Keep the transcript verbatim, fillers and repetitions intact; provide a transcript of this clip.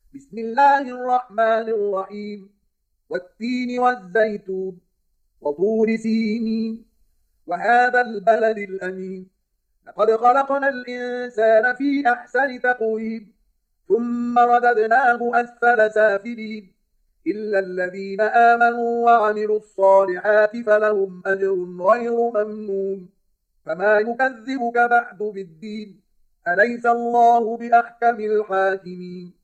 بسم الله الرحمن الرحيم والتين والزيتون وطور سينين وهذا البلد الأمين لقد خلقنا الإنسان في أحسن تقويم ثم رددناه أسفل سافلين إلا الذين آمنوا وعملوا الصالحات فلهم أجر غير ممنون فما يكذبك بعد بالدين أليس الله بأحكم الحاكمين